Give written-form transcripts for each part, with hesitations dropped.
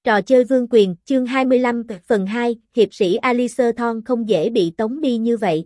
Trò chơi vương quyền, chương 25, phần 2, hiệp sĩ Alistair Thorne không dễ bị tống đi như vậy.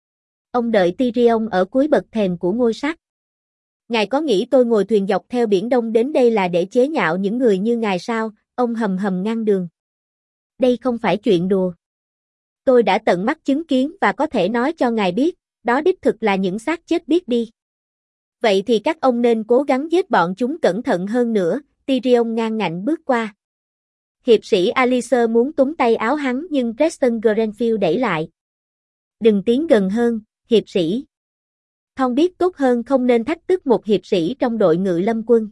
Ông đợi Tyrion ở cuối bậc thềm của ngôi sắt. Ngài có nghĩ tôi ngồi thuyền dọc theo biển Đông đến đây là để chế nhạo những người như ngài sao? Ông hầm hầm ngăn đường. Đây không phải chuyện đùa. Tôi đã tận mắt chứng kiến và có thể nói cho ngài biết, đó đích thực là những xác chết biết đi. Vậy thì các ông nên cố gắng giết bọn chúng cẩn thận hơn nữa, Tyrion ngang ngạnh bước qua. Hiệp sĩ Alistair muốn túm tay áo hắn nhưng Preston Grenfield đẩy lại. Đừng tiến gần hơn, hiệp sĩ. Thorne biết tốt hơn không nên thách thức một hiệp sĩ trong đội ngự lâm quân.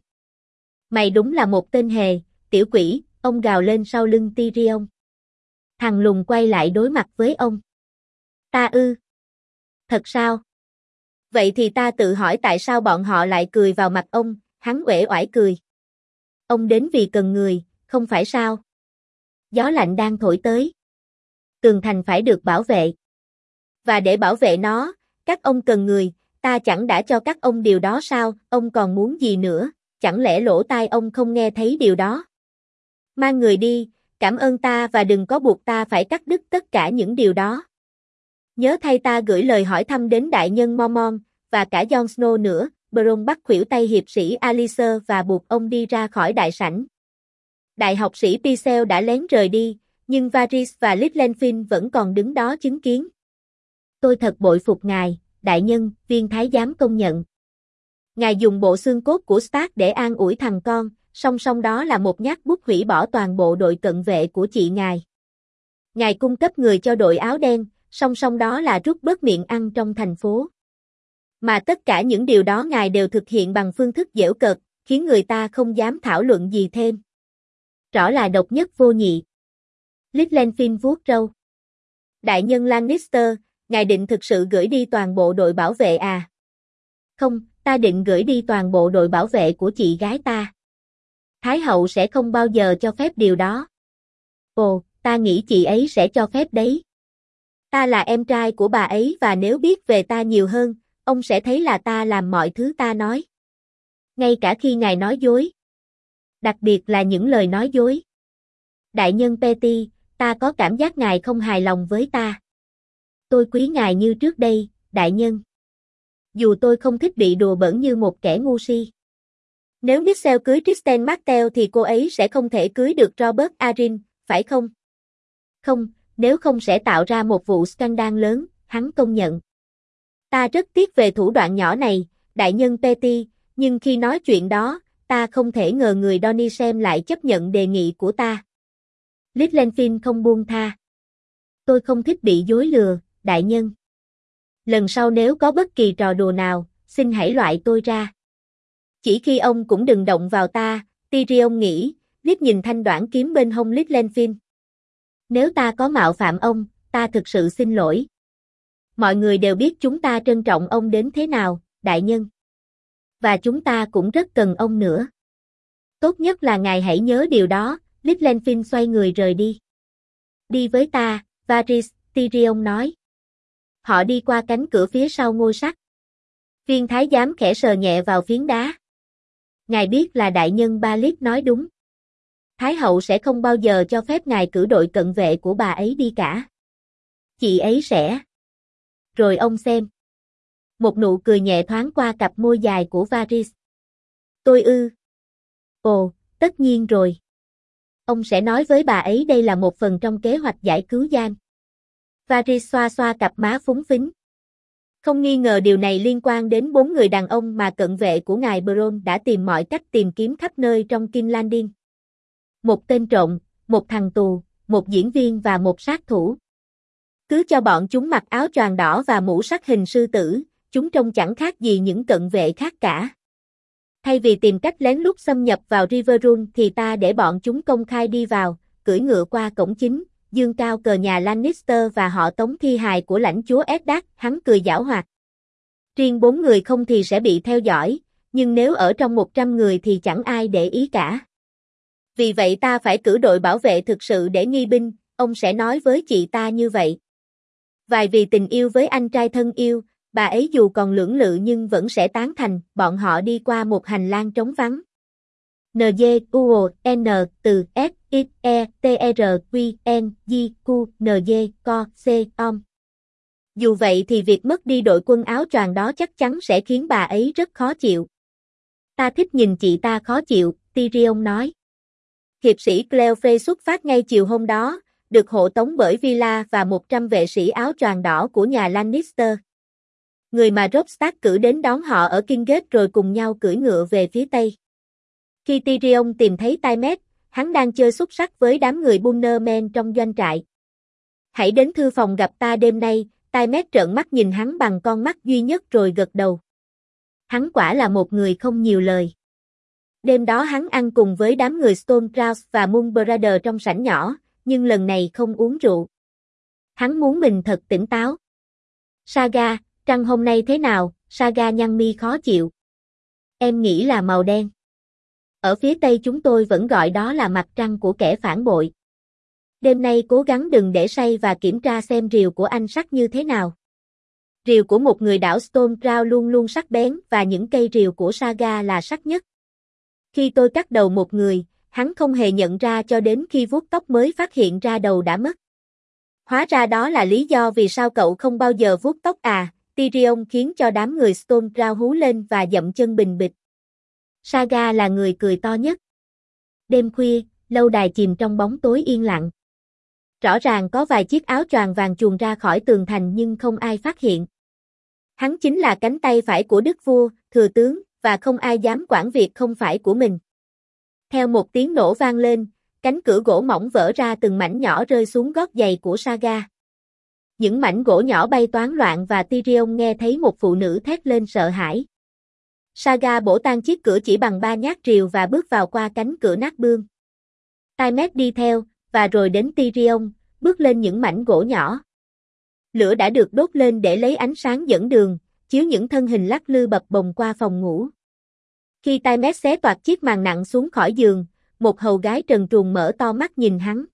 Mày đúng là một tên hề, tiểu quỷ, ông gào lên sau lưng Tyrion. Thằng lùn quay lại đối mặt với ông. Ta ư? Thật sao? Vậy thì ta tự hỏi tại sao bọn họ lại cười vào mặt ông, hắn uể oải cười. Ông đến vì cần người, không phải sao? Gió lạnh đang thổi tới. Tường thành phải được bảo vệ. Và để bảo vệ nó, các ông cần người, ta chẳng đã cho các ông điều đó sao, ông còn muốn gì nữa, chẳng lẽ lỗ tai ông không nghe thấy điều đó? Mang người đi, cảm ơn ta và đừng có buộc ta phải cắt đứt tất cả những điều đó. Nhớ thay ta gửi lời hỏi thăm đến đại nhân Mormont, và cả Jon Snow nữa. Bronn bắt khuỷu tay hiệp sĩ Alistair và buộc ông đi ra khỏi đại sảnh. Đại học sĩ Pycelle đã lén rời đi, nhưng Varys và Littlefinger vẫn còn đứng đó chứng kiến. Tôi thật bội phục ngài, đại nhân, viên thái giám công nhận. Ngài dùng bộ xương cốt của Stark để an ủi thằng con, song song đó là một nhát bút hủy bỏ toàn bộ đội cận vệ của chị ngài. Ngài cung cấp người cho đội áo đen, song song đó là rút bớt miệng ăn trong thành phố. Mà tất cả những điều đó ngài đều thực hiện bằng phương thức giễu cợt, khiến người ta không dám thảo luận gì thêm. Rõ là độc nhất vô nhị. Littlefinger vuốt râu. Đại nhân Lannister, ngài định thực sự gửi đi toàn bộ đội bảo vệ à? Không, ta định gửi đi toàn bộ đội bảo vệ của chị gái ta. Thái hậu sẽ không bao giờ cho phép điều đó. Ồ, ta nghĩ chị ấy sẽ cho phép đấy. Ta là em trai của bà ấy và nếu biết về ta nhiều hơn, ông sẽ thấy là ta làm mọi thứ ta nói. Ngay cả khi ngài nói dối. Đặc biệt là những lời nói dối. Đại nhân Petty, ta có cảm giác ngài không hài lòng với ta. Tôi quý ngài như trước đây, đại nhân. Dù tôi không thích bị đùa bỡn như một kẻ ngu si. Nếu Mitchell cưới Kristen Martell thì cô ấy sẽ không thể cưới được Robert Arryn, phải không? Không, nếu không sẽ tạo ra một vụ scandal lớn, hắn công nhận. Ta rất tiếc về thủ đoạn nhỏ này, đại nhân Petty, nhưng khi nói chuyện đó, ta không thể ngờ người Donny Sam lại chấp nhận đề nghị của ta. Littlefinger không buông tha. Tôi không thích bị dối lừa, đại nhân. Lần sau nếu có bất kỳ trò đùa nào, xin hãy loại tôi ra. Chỉ khi ông cũng đừng động vào ta, Tyrion nghĩ, liếc nhìn thanh đoản kiếm bên hông Littlefinger. Nếu ta có mạo phạm ông, ta thực sự xin lỗi. Mọi người đều biết chúng ta trân trọng ông đến thế nào, đại nhân. Và chúng ta cũng rất cần ông nữa. Tốt nhất là ngài hãy nhớ điều đó, Littlefinger xoay người rời đi. Đi với ta, Varys, Tyrion nói. Họ đi qua cánh cửa phía sau ngôi sắt. Viên thái giám khẽ sờ nhẹ vào phiến đá. Ngài biết là đại nhân Baelish nói đúng. Thái hậu sẽ không bao giờ cho phép ngài cử đội cận vệ của bà ấy đi cả. Chị ấy sẽ. Rồi ông xem. Một nụ cười nhẹ thoáng qua cặp môi dài của Varys. Tôi ư. Ồ, tất nhiên rồi. Ông sẽ nói với bà ấy đây là một phần trong kế hoạch giải cứu Jan. Varys xoa xoa cặp má phúng phính. Không nghi ngờ điều này liên quan đến 4 người đàn ông mà cận vệ của ngài Bronn đã tìm mọi cách tìm kiếm khắp nơi trong King's Landing. Một tên trộm, một thằng tù, một diễn viên và một sát thủ. Cứ cho bọn chúng mặc áo choàng đỏ và mũ sắt hình sư tử, chúng trông chẳng khác gì những cận vệ khác cả. Thay vì tìm cách lén lút xâm nhập vào Riverrun thì ta để bọn chúng công khai đi vào, cưỡi ngựa qua cổng chính, dương cao cờ nhà Lannister và họ tống thi hài của lãnh chúa Eddard, hắn cười giảo hoạt. Riêng 4 người không thì sẽ bị theo dõi, nhưng nếu ở trong 100 người thì chẳng ai để ý cả. Vì vậy ta phải cử đội bảo vệ thực sự để nghi binh, ông sẽ nói với chị ta như vậy. Vài vì tình yêu với anh trai thân yêu, bà ấy dù còn lưỡng lự nhưng vẫn sẽ tán thành, bọn họ đi qua một hành lang trống vắng. NG, UO, N, từ S, X, E, T, R, Q, N, G, Q, NG, Co, C, OM. Dù vậy thì việc mất đi đội quân áo choàng đó chắc chắn sẽ khiến bà ấy rất khó chịu. Ta thích nhìn chị ta khó chịu, Tyrion nói. Hiệp sĩ Cleofrey xuất phát ngay chiều hôm đó, được hộ tống bởi Villa và 100 vệ sĩ áo choàng đỏ của nhà Lannister. Người mà Robb Stark cử đến đón họ ở Kingsgate rồi cùng nhau cưỡi ngựa về phía Tây. Khi Tyrion tìm thấy Tywin, hắn đang chơi xúc sắc với đám người Bunnermen trong doanh trại. Hãy đến thư phòng gặp ta đêm nay, Tywin trợn mắt nhìn hắn bằng con mắt duy nhất rồi gật đầu. Hắn quả là một người không nhiều lời. Đêm đó hắn ăn cùng với đám người Stonehouse và Moon Brother trong sảnh nhỏ, nhưng lần này không uống rượu. Hắn muốn mình thật tỉnh táo. Saga, trăng hôm nay thế nào? Saga nhăn mi khó chịu. Em nghĩ là màu đen. Ở phía Tây chúng tôi vẫn gọi đó là mặt trăng của kẻ phản bội. Đêm nay cố gắng đừng để say và kiểm tra xem rìu của anh sắc như thế nào. Rìu của một người đảo Stonehouse luôn luôn sắc bén và những cây rìu của Saga là sắc nhất. Khi tôi cắt đầu một người, hắn không hề nhận ra cho đến khi vuốt tóc mới phát hiện ra đầu đã mất. Hóa ra đó là lý do vì sao cậu không bao giờ vuốt tóc à, Tyrion khiến cho đám người Stonehouse hú lên và dậm chân bình bịch. Saga là người cười to nhất. Đêm khuya, lâu đài chìm trong bóng tối yên lặng. Rõ ràng có vài chiếc áo choàng vàng chuồn ra khỏi tường thành nhưng không ai phát hiện. Hắn chính là cánh tay phải của đức vua, thừa tướng, và không ai dám quản việc không phải của mình. Theo một tiếng nổ vang lên, cánh cửa gỗ mỏng vỡ ra từng mảnh nhỏ rơi xuống gót giày của Saga. Những mảnh gỗ nhỏ bay toán loạn và Tyrion nghe thấy một phụ nữ thét lên sợ hãi. Saga bổ tan chiếc cửa chỉ bằng 3 nhát rìu và bước vào qua cánh cửa nát bươm. Tywin đi theo, và rồi đến Tyrion, bước lên những mảnh gỗ nhỏ. Lửa đã được đốt lên để lấy ánh sáng dẫn đường, chiếu những thân hình lắc lư bập bồng qua phòng ngủ. Khi Tywin xé toạc chiếc màn nặng xuống khỏi giường, một hầu gái trần truồng mở to mắt nhìn hắn.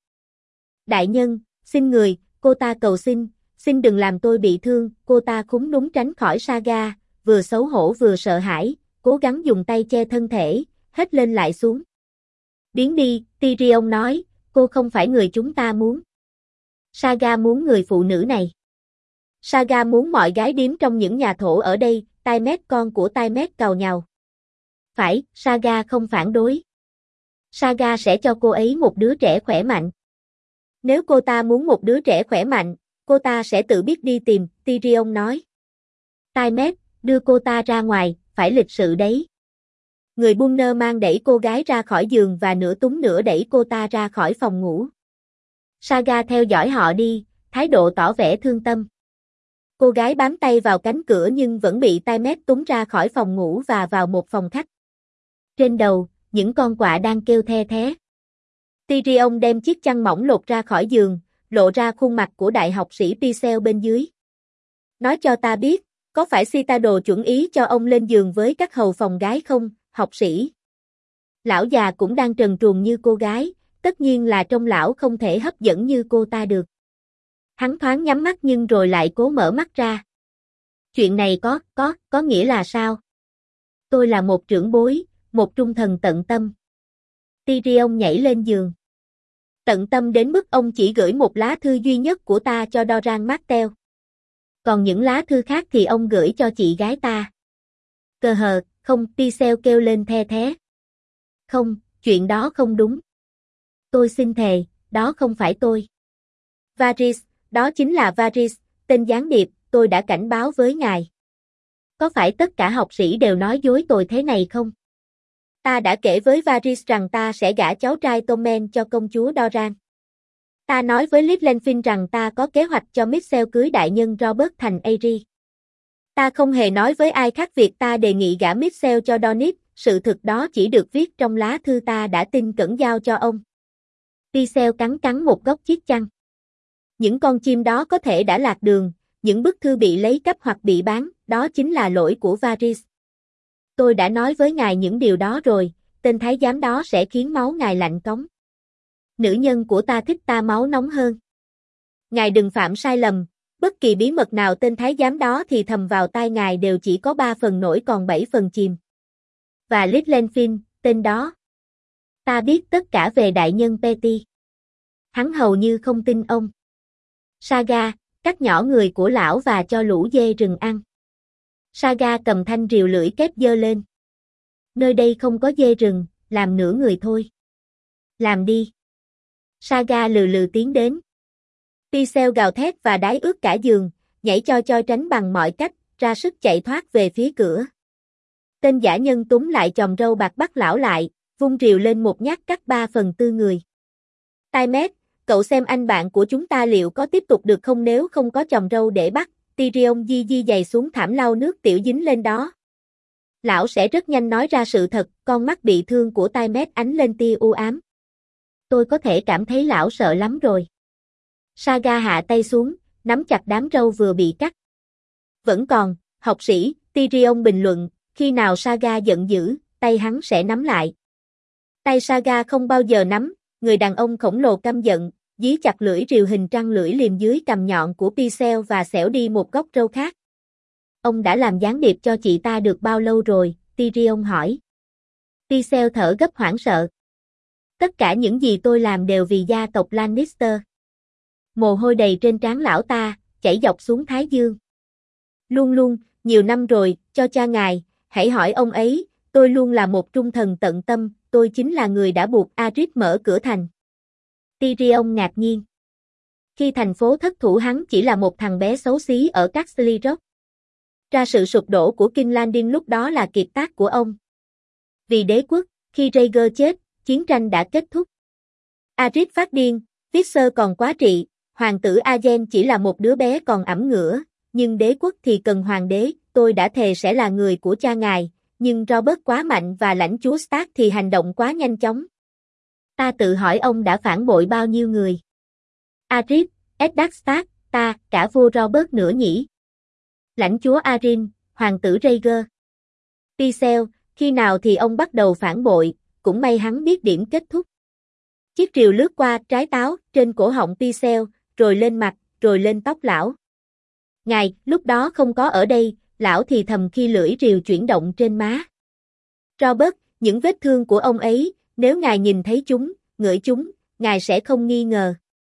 Đại nhân, xin người, cô ta cầu xin đừng làm tôi bị thương, cô ta khúm núm tránh khỏi Saga, vừa xấu hổ vừa sợ hãi, cố gắng dùng tay che thân thể, hết lên lại xuống. Biến đi, Tyrion nói, cô không phải người chúng ta muốn. Saga muốn người phụ nữ này. Saga muốn mọi gái điếm trong những nhà thổ ở đây, Tywin con của Tywin càu nhàu. Phải, Saga không phản đối. Saga sẽ cho cô ấy một đứa trẻ khỏe mạnh. Nếu cô ta muốn một đứa trẻ khỏe mạnh, cô ta sẽ tự biết đi tìm, Tyrion nói. Tywin, đưa cô ta ra ngoài, phải lịch sự đấy. Người Bunner mang đẩy cô gái ra khỏi giường và nửa túng nửa đẩy cô ta ra khỏi phòng ngủ. Saga theo dõi họ đi, thái độ tỏ vẻ thương tâm. Cô gái bám tay vào cánh cửa nhưng vẫn bị Tywin túm ra khỏi phòng ngủ và vào một phòng khách. Trên đầu, những con quạ đang kêu the thé. Tyrion đem chiếc chăn mỏng lột ra khỏi giường, lộ ra khuôn mặt của đại học sĩ Pycelle bên dưới. Nói cho ta biết, có phải Citadel chuẩn ý cho ông lên giường với các hầu phòng gái không, học sĩ? Lão già cũng đang trần truồng như cô gái, tất nhiên là trông lão không thể hấp dẫn như cô ta được. Hắn thoáng nhắm mắt nhưng rồi lại cố mở mắt ra. Chuyện này có nghĩa là sao? Tôi là một trưởng bối, một trung thần tận tâm. Tyrion nhảy lên giường. Tận tâm đến mức ông chỉ gửi một lá thư duy nhất của ta cho Doran Martell. Còn những lá thư khác thì ông gửi cho chị gái ta. Cờ hờ, không, Pycelle kêu lên the thé. Không, chuyện đó không đúng. Tôi xin thề, đó không phải tôi. Varys, đó chính là Varys, tên gián điệp, tôi đã cảnh báo với ngài. Có phải tất cả học sĩ đều nói dối tôi thế này không? Ta đã kể với Varys rằng ta sẽ gả cháu trai Tommen cho công chúa Doran. Ta nói với Littlefinger rằng ta có kế hoạch cho Mitchell cưới đại nhân Robert thành Aery. Ta không hề nói với ai khác việc ta đề nghị gả Mitchell cho Donip, sự thực đó chỉ được viết trong lá thư ta đã tin cẩn giao cho ông. Pycelle cắn một góc chiếc chăn. Những con chim đó có thể đã lạc đường, những bức thư bị lấy cắp hoặc bị bán, đó chính là lỗi của Varys. Tôi đã nói với ngài những điều đó rồi, tên thái giám đó sẽ khiến máu ngài lạnh cống. Nữ nhân của ta thích ta máu nóng hơn. Ngài đừng phạm sai lầm, bất kỳ bí mật nào tên thái giám đó thì thầm vào tai ngài đều chỉ có 3 phần nổi còn 7 phần chìm. Và Littlefinger, tên đó. Ta biết tất cả về đại nhân Petty. Hắn hầu như không tin ông. Saga, cắt nhỏ người của lão và cho lũ dê rừng ăn. Saga cầm thanh rìu lưỡi kép giơ lên. Nơi đây không có dê rừng, làm nửa người thôi. Làm đi. Saga lừ lừ tiến đến. Pixel gào thét và đái ướt cả giường, nhảy choi tránh bằng mọi cách, ra sức chạy thoát về phía cửa. Tên giả nhân túm lại chòm râu bạc bắt lão lại, vung rìu lên một nhát cắt 3/4 người. Timet, cậu xem anh bạn của chúng ta liệu có tiếp tục được không nếu không có chòm râu để bắt. Tyrion di giày xuống thảm lau nước tiểu dính lên đó. Lão sẽ rất nhanh nói ra sự thật, con mắt bị thương của Timet ánh lên tia u ám. Tôi có thể cảm thấy lão sợ lắm rồi. Saga hạ tay xuống, nắm chặt đám râu vừa bị cắt. Vẫn còn, học sĩ, Tyrion bình luận, khi nào Saga giận dữ, tay hắn sẽ nắm lại. Tay Saga không bao giờ nắm, người đàn ông khổng lồ căm giận, dí chặt lưỡi rìu hình trăng lưỡi liềm dưới cằm nhọn của Pixel và xẻo đi một góc râu khác. Ông đã làm gián điệp cho chị ta được bao lâu rồi? Tyrion hỏi. Pixel thở gấp hoảng sợ. Tất cả những gì tôi làm đều vì gia tộc Lannister. Mồ hôi đầy trên trán lão ta, chảy dọc xuống thái dương. Luôn luôn, nhiều năm rồi, cho cha ngài, hãy hỏi ông ấy, tôi luôn là một trung thần tận tâm, tôi chính là người đã buộc Arys mở cửa thành. Tyrion ngạc nhiên. Khi thành phố thất thủ hắn chỉ là một thằng bé xấu xí ở Casterly Rock. Ra sự sụp đổ của King's Landing lúc đó là kiệt tác của ông. Vì đế quốc, khi Rhaegar chết, chiến tranh đã kết thúc. Arys phát điên, Visser còn quá trị, hoàng tử Ajen chỉ là một đứa bé còn ẵm ngửa, nhưng đế quốc thì cần hoàng đế, tôi đã thề sẽ là người của cha ngài, nhưng Robert quá mạnh và lãnh chúa Stark thì hành động quá nhanh chóng. Ta tự hỏi ông đã phản bội bao nhiêu người. Arys, Eddard Stark, ta, cả vua Robert nữa nhỉ? Lãnh chúa Arryn, hoàng tử Rhaegar. Pixel, khi nào thì ông bắt đầu phản bội, cũng may hắn biết điểm kết thúc. Chiếc rìu lướt qua trái táo, trên cổ họng Pixel, rồi lên mặt, rồi lên tóc lão. Ngài, lúc đó không có ở đây, lão thì thầm khi lưỡi rìu chuyển động trên má. Robert, những vết thương của ông ấy, nếu ngài nhìn thấy chúng, ngửi chúng, ngài sẽ không nghi ngờ.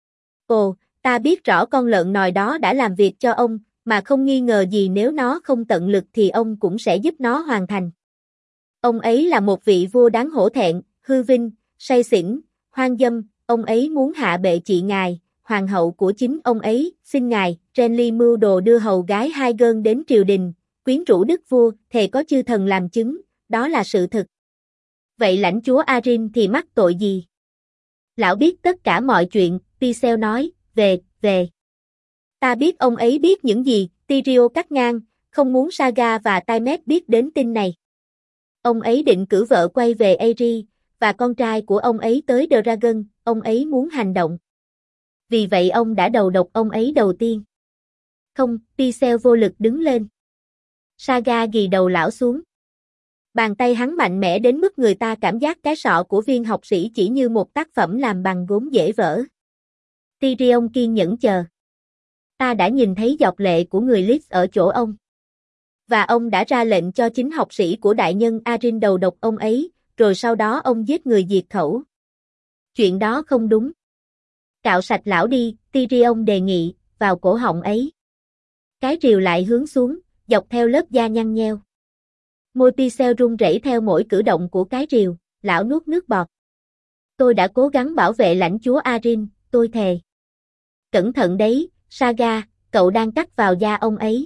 Ồ, ta biết rõ con lợn nòi đó đã làm việc cho ông, mà không nghi ngờ gì nếu nó không tận lực thì ông cũng sẽ giúp nó hoàn thành. Ông ấy là một vị vua đáng hổ thẹn, hư vinh, say xỉn, hoang dâm, ông ấy muốn hạ bệ chị ngài, hoàng hậu của chính ông ấy, xin ngài, Renly mưu đồ đưa hầu gái Aegon đến triều đình, quyến rũ đức vua, thề có chư thần làm chứng, đó là sự thực. Vậy lãnh chúa Arryn thì mắc tội gì? Lão biết tất cả mọi chuyện, Pixel nói, về. Ta biết ông ấy biết những gì, Tyrion cắt ngang, không muốn Saga và Timet biết đến tin này. Ông ấy định cử vợ quay về Aerie, và con trai của ông ấy tới Dragon, ông ấy muốn hành động. Vì vậy ông đã đầu độc ông ấy đầu tiên. Không, Pixel vô lực đứng lên. Saga ghì đầu lão xuống. Bàn tay hắn mạnh mẽ đến mức người ta cảm giác cái sọ của viên học sĩ chỉ như một tác phẩm làm bằng gốm dễ vỡ. Tyrion kiên nhẫn chờ. Ta đã nhìn thấy giọt lệ của người Leeds ở chỗ ông. Và ông đã ra lệnh cho chính học sĩ của đại nhân Arryn đầu độc ông ấy, rồi sau đó ông giết người diệt khẩu. Chuyện đó không đúng. Cạo sạch lão đi, Tyrion đề nghị, vào cổ họng ấy. Cái rìu lại hướng xuống, dọc theo lớp da nhăn nheo. Môi Pixel run rẩy theo mỗi cử động của cái rìu, lão nuốt nước bọt. Tôi đã cố gắng bảo vệ lãnh chúa Arryn, tôi thề. Cẩn thận đấy, Saga, cậu đang cắt vào da ông ấy.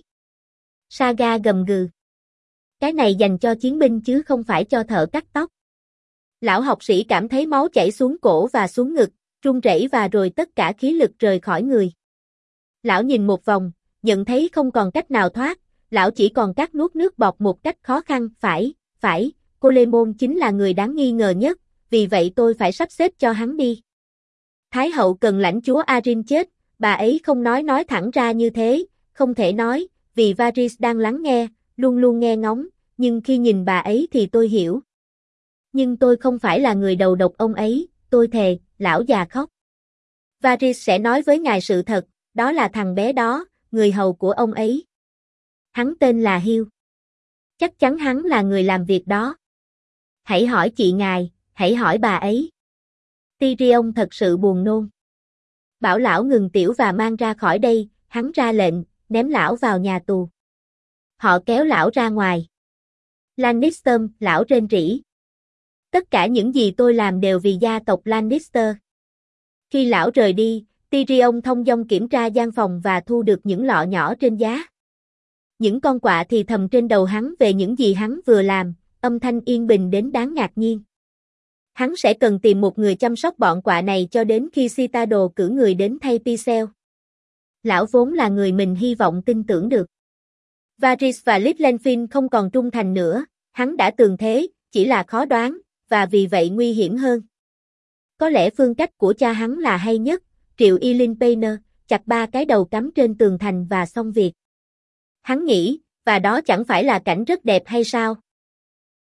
Saga gầm gừ. Cái này dành cho chiến binh chứ không phải cho thợ cắt tóc. Lão học sĩ cảm thấy máu chảy xuống cổ và xuống ngực, run rẩy và rồi tất cả khí lực rời khỏi người. Lão nhìn một vòng, nhận thấy không còn cách nào thoát, lão chỉ còn cắt nuốt nước bọt một cách khó khăn, phải, Colemon chính là người đáng nghi ngờ nhất, vì vậy tôi phải sắp xếp cho hắn đi. Thái hậu cần lãnh chúa Arryn chết, bà ấy không nói thẳng ra như thế, không thể nói, vì Varys đang lắng nghe, luôn luôn nghe ngóng, nhưng khi nhìn bà ấy thì tôi hiểu. Nhưng tôi không phải là người đầu độc ông ấy, tôi thề, lão già khóc. Varys sẽ nói với ngài sự thật, đó là thằng bé đó, người hầu của ông ấy. Hắn tên là Hugh. Chắc chắn hắn là người làm việc đó. Hãy hỏi chị ngài, hãy hỏi bà ấy. Tyrion thật sự buồn nôn. Bảo lão ngừng tiểu và mang ra khỏi đây, hắn ra lệnh, ném lão vào nhà tù. Họ kéo lão ra ngoài. Lannister, lão rên rỉ. Tất cả những gì tôi làm đều vì gia tộc Lannister. Khi lão rời đi, Tyrion thông dong kiểm tra gian phòng và thu được những lọ nhỏ trên giá. Những con quạ thì thầm trên đầu hắn về những gì hắn vừa làm, âm thanh yên bình đến đáng ngạc nhiên. Hắn sẽ cần tìm một người chăm sóc bọn quạ này cho đến khi Citadel cử người đến thay Pycelle. Lão vốn là người mình hy vọng tin tưởng được. Varys và Littlefinger không còn trung thành nữa, hắn đã tường thế, chỉ là khó đoán, và vì vậy nguy hiểm hơn. Có lẽ phương cách của cha hắn là hay nhất, triệu Ilyn Payne, chặt 3 cái đầu cắm trên tường thành và xong việc. Hắn nghĩ, và đó chẳng phải là cảnh rất đẹp hay sao?